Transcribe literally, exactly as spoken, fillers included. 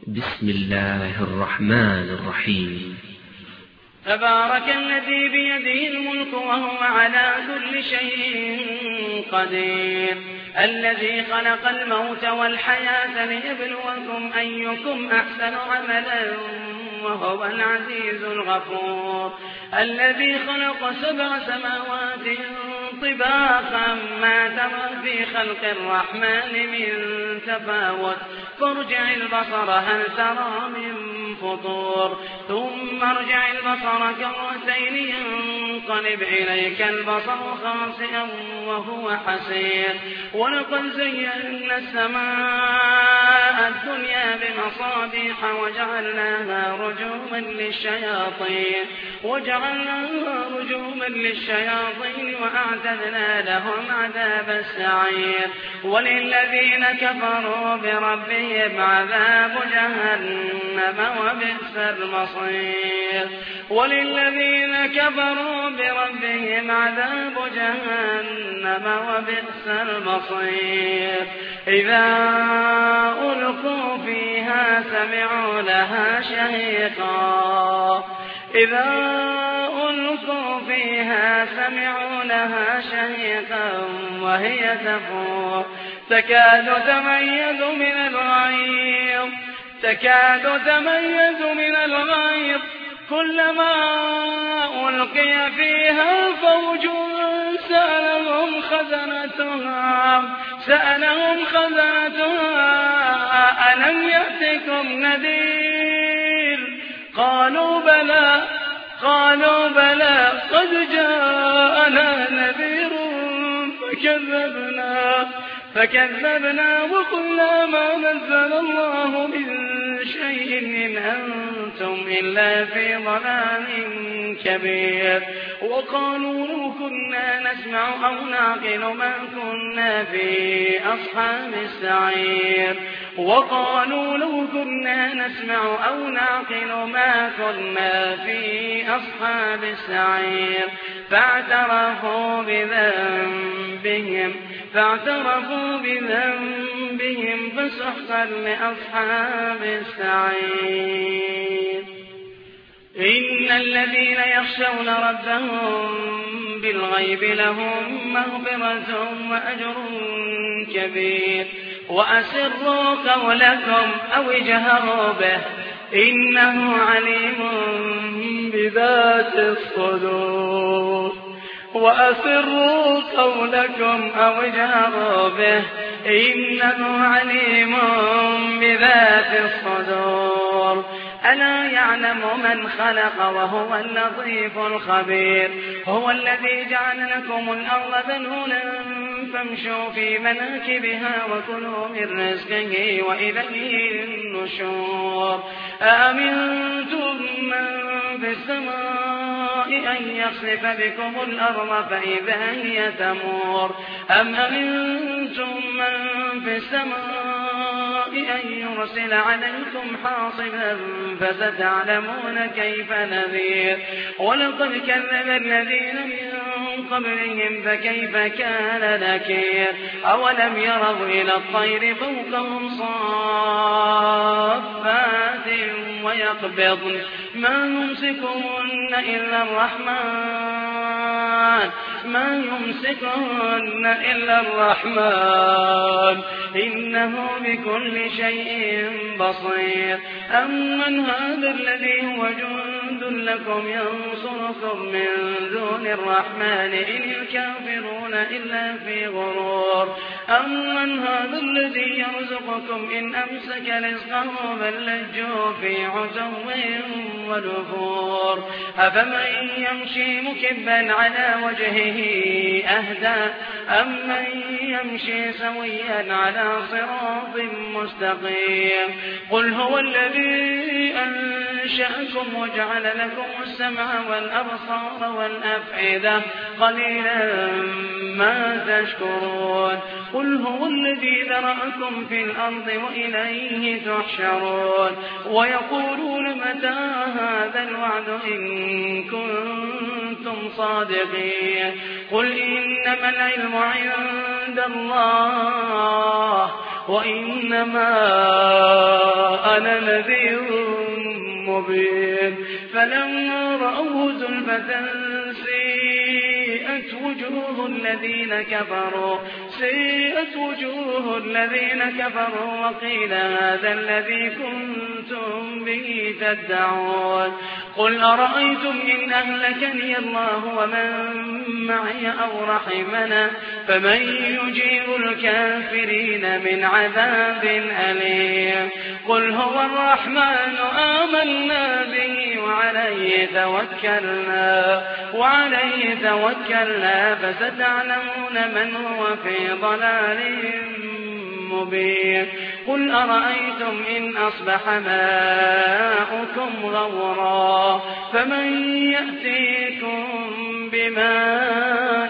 بسم الله الرحمن الرحيم. تبارك الذي بيده الملك وهو على كل شيء قدير، الذي خلق الموت والحياة ليبلوكم أيكم أحسن عملا وهو العزيز الغفور، الذي خلق سبع سماوات طباقا ما ترى في خلق الرحمن من تفاوت، فارجع البصر هل ترى من فطور، ثم ارجع البصر كرتين ينقلب إليك البصر خاسئا وهو حسير، ولقد زينا السماء الدنيا بمصابيح وجعلناها رجوما للشياطين وجعلناها رجوما للشياطين وأعتدنا لهم عذاب السعير، وللذين كفروا بربهم عذاب جهنم وبئس المصير وللذين كفروا بربهم عذاب جهنم وبئس المصير إذا ألقوا فيها سمعوا لها شهيقا إذا ألقوا فيها سمعوا لها شهيقا وهي تفور تكاد تميز من الغيظ تكاد تميز من الغيظ كلما ألقي فيها فوج سألهم خزنتها سألهم خزنتها ألم يأتكم نذير قالوا بلى قالوا بلى قد جاءنا نذير فكذبنا فكذبنا وقلنا ما نزل الله من شيء إن أنتم إلا في ضلال كبير وقالوا لو كنا نسمع أو نعقل ما كنا في أصحاب السعير وقالوا لو كنا نسمع أو نعقل ما كنا في أصحاب السعير فاعترفوا بذنبهم فاعترفوا بذنبهم فسحقا لأصحاب السعير إن الذين يخشون ربهم بالغيب لهم مغفرة وأجر كبير وأسروا قولكم أو اجهروا به إنه عليم بذات الصدور وأسروا قولكم أو اجهروا به إنه عليم بذات الصدور ألا يعلم من خلق وهو اللطيف الخبير هو الذي جعل لكم الأرض ذلولا فامشوا في مناكبها وكلوا من رزقه وإليه النشور أأمنتم من في السماء أن يخسف بكم الأرض فإذا هي تمور أم أمنتم من في السماء أن يرسل عليكم حاصبا فستعلمون كيف نذير ولقد كذب الذين من قبلهم فكيف كان نكير أولم يروا إلى الطير فوقهم صافات ويقبضن ما يمسكهن إلا الرحمن ما يمسكهن إلا الرحمن إنه بكل شيء بصير أمن هذا الذي هو جند لكم ينصركم من دون الرحمن إن الكافرون إلا في غرور أمن هذا الذي يرزقكم إن أمسك رزقه بل لجوا في عتو ونفور أفمن يمشي مكبا على وجهه أهدى أمن يمشي سويا على صراط مستقيم قل هو الذي أنشأكم وجعل لكم السمع والأبصار والأفئدة قليلا ما تشكرون قل هو الذي ذرأكم في الأرض وإليه تحشرون ويقولون متى هذا الوعد إن كنتم صادقين قل إنما العلم عند الله وإنما أنا نذير مبين فلما رأوه زلفة سيئت وجوه الذين كفروا سيئت وجوه الذين كفروا وقيل هذا الذي كنتم به تدعون قل أرأيتم إن أهلكني الله ومن معي أو رحمنا فمن يجير الكافرين من عذاب أليم قل هو الرحمن آمنا به وعليه توكلنا وعليه توكلنا فستعلمون من هو في ضلال مبين قل أرأيتم إن أصبح ماؤكم غورا فمن يأتيكم بماء